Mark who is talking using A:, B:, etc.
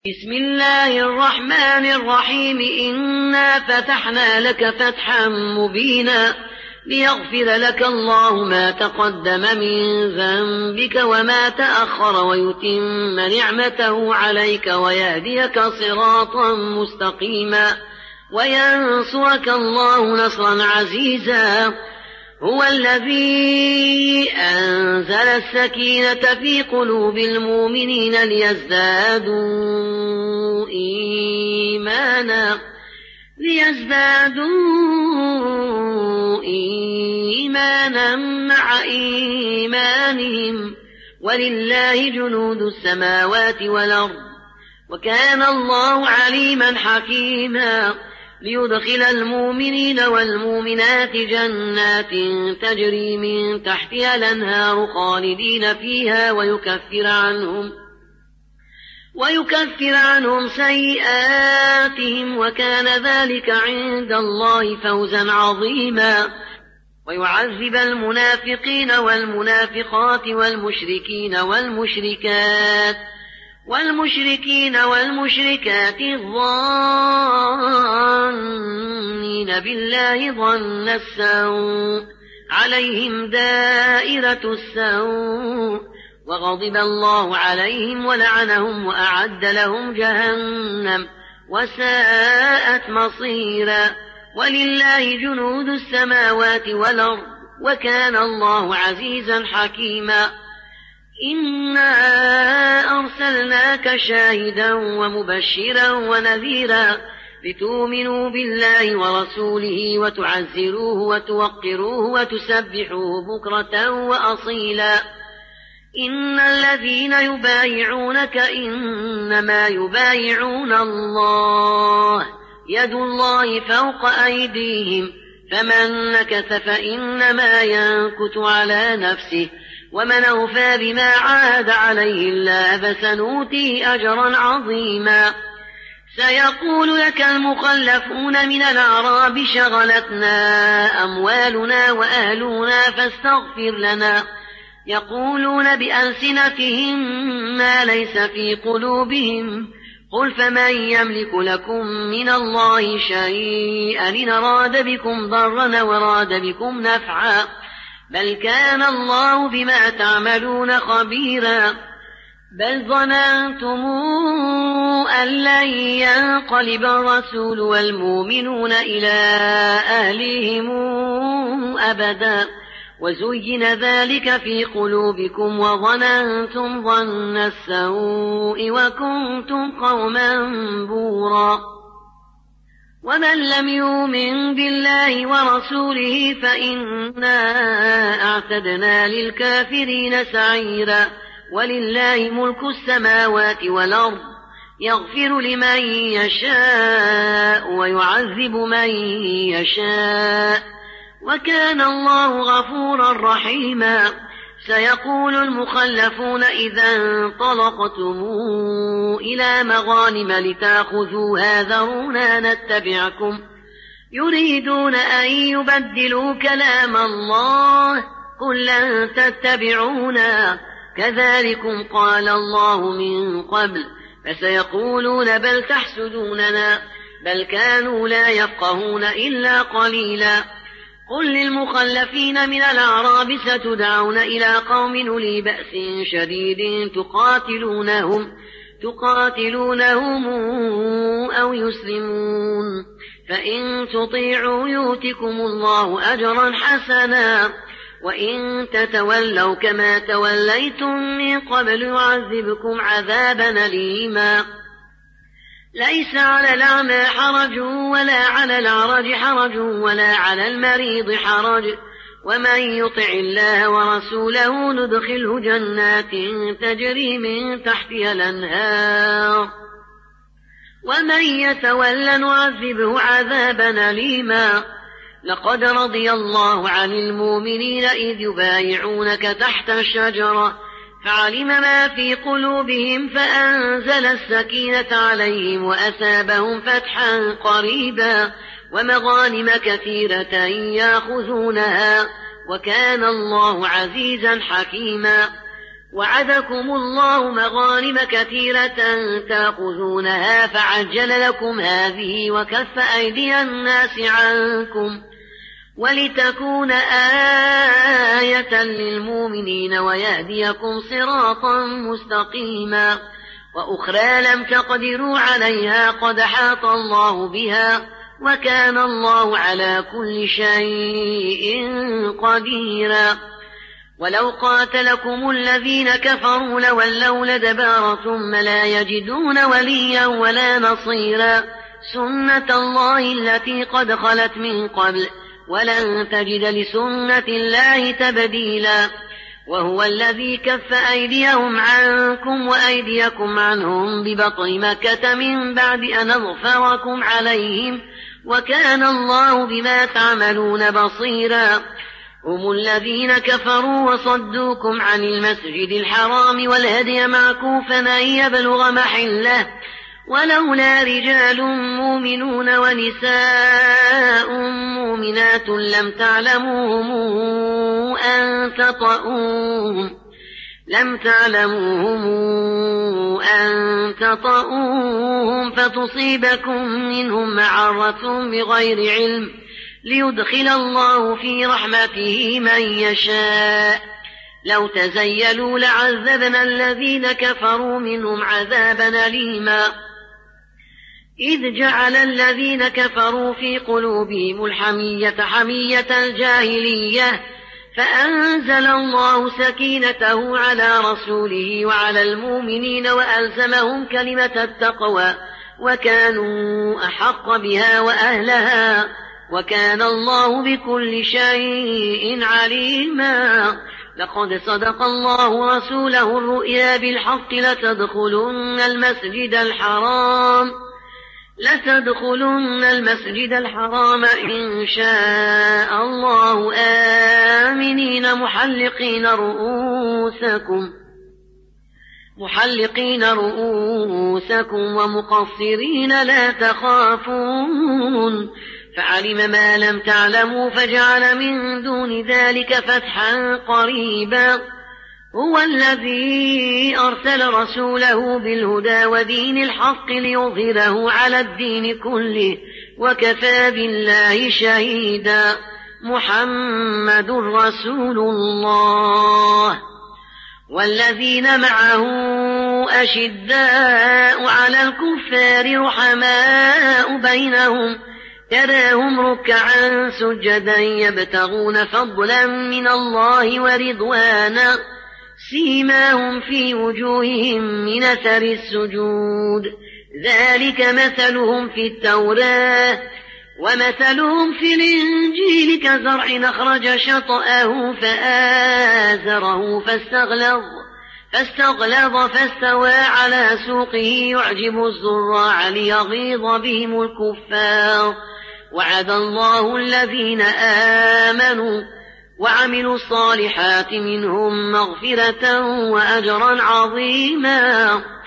A: بسم الله الرحمن الرحيم. إنا فتحنا لك فتحا مبينا ليغفر لك الله ما تقدم من ذنبك وما تأخر ويتم نعمته عليك ويهديك صراطا مستقيما وينصرك الله نصرا عزيزا. هو الذي أنزل السكينة في قلوب المؤمنين ليزدادوا إيمانا مع إيمانهم ولله جنود السماوات والأرض وكان الله عليما حكيما. ليدخل المؤمنين والمؤمنات جنات تجري من تحتها الأنهار خالدين فيها ويكفر عنهم سيئاتهم وكان ذلك عند الله فوزا عظيما. ويعذب المنافقين والمنافقات والمشركين والمشركات الظانين بالله ظن السوء عليهم دائرة السوء وغضب الله عليهم ولعنهم وأعد لهم جهنم وساءت مصيرا. ولله جنود السماوات والأرض وكان الله عزيزا حكيما. إنا أرسلناك شاهدا ومبشرا ونذيرا لتؤمنوا بالله ورسوله وتعزروه وتوقروه وتسبحوه بكرة وأصيلا. إن الذين يبايعونك إنما يبايعون الله يد الله فوق أيديهم فمن نكث فإنما ينكث على نفسه ومن أوفى بما عاهد عليه الله فسنؤتيه أجرا عظيما. سيقول لك المخلفون من الأعراب شغلتنا أموالنا وأهلنا فاستغفر لنا. يقولون بألسنتهم ما ليس في قلوبهم قل فمن يملك لكم من الله شيئا إن أراد بكم ضرا وراد بكم نفعا بل كان الله بما تعملون خبيرا. بل ظننتم أن لن ينقلب الرسول والمؤمنون إلى أهلهم أبدا وزين ذلك في قلوبكم وظننتم ظن السوء وكنتم قوما بورا. ومن لم يؤمن بالله ورسوله فإنا أعتدنا للكافرين سعيرا. ولله ملك السماوات والأرض يغفر لمن يشاء ويعذب من يشاء وكان الله غفورا رحيما. سيقول المخلفون إذا انطلقتم إلى مغانم لتأخذوها ذرونا نتبعكم يريدون أن يبدلوا كلام الله قل لن تتبعونا كذلكم قال الله من قبل فسيقولون بل تحسدوننا بل كانوا لا يفقهون إلا قليلا. قل للمخلفين من الأعراب ستدعون إلى قوم أولي بأس شديد تقاتلونهم أو يسلمون فإن تطيعوا يؤتكم الله أجرا حسنا وإن تتولوا كما توليتم من قبل يعذبكم عذابا أليما. ليس على الأعمى حرج ولا على الأعرج حرج ولا على المريض حرج ومن يطع الله ورسوله ندخله جنات تجري من تحتها الأنهار ومن يتولى نعذبه عذابا أليما. لقد رضي الله عن المؤمنين إذ يبايعونك تحت الشجرة فعلم ما في قلوبهم فأنزل السكينة عليهم وأثابهم فتحا قريبا ومغانم كثيرة يأخذونها وكان الله عزيزا حكيما. وعدكم الله مغانم كثيرة تأخذونها فعجل لكم هذه وكف أيدي الناس عنكم ولتكون آية للمؤمنين ويهديكم صراطا مستقيما وأخرى لم تقدروا عليها قد حاط الله بها وكان الله على كل شيء قديرا ولو قاتلكم الذين كفروا لولوا الأدبار ثم لا يجدون وليا ولا نصيرا سنة الله التي قد خلت من قبل ولن تجد لسنة الله تبديلا وهو الذي كف أيديهم عنكم وأيديكم عنهم ببطن مكة من بعد أن أظفركم عليهم وكان الله بما تعملون بصيرا هم الذين كفروا وصدوكم عن المسجد الحرام والهدي معكوفا أن يبلغ محله ولولا رجال مؤمنون ونساء مؤمنات لم تعلموهم أن تطؤوهم فتصيبكم منهم معرة بغير علم ليدخل الله في رحمته من يشاء لو تزيلوا لعذبنا الذين كفروا منهم عذابا أليما إذ جعل الذين كفروا في قلوبهم الحمية حمية الجاهلية فأنزل الله سكينته على رسوله وعلى المؤمنين وألزمهم كلمة التقوى وكانوا أحق بها وأهلها وكان الله بكل شيء عليما لقد صدق الله رسوله الرؤيا بالحق لتدخلن المسجد الحرام إن شاء الله آمنين محلقين رؤوسكم ومقصرين لا تخافون فعلم ما لم تعلموا فجعل من دون ذلك فتحا قريبا هو الذي أرسل رسوله بالهدى ودين الحق ليظهره على الدين كله وكفى بالله شهيدا محمد رسول الله والذين معه أشداء على الكفار رحماء بينهم تراهم ركعا سجدا يبتغون فضلا من الله ورضوانا سيماهم في وجوههم من أثر السجود ذلك مثلهم في التوراة ومثلهم في الإنجيل كزرع أخرج شطأه فآزره فاستغلظ فاستوى على سوقه يعجب الزراع ليغيظ بهم الكفار وعد الله الذين آمنوا وعملوا الصالحات منهم مغفرة وأجرا عظيما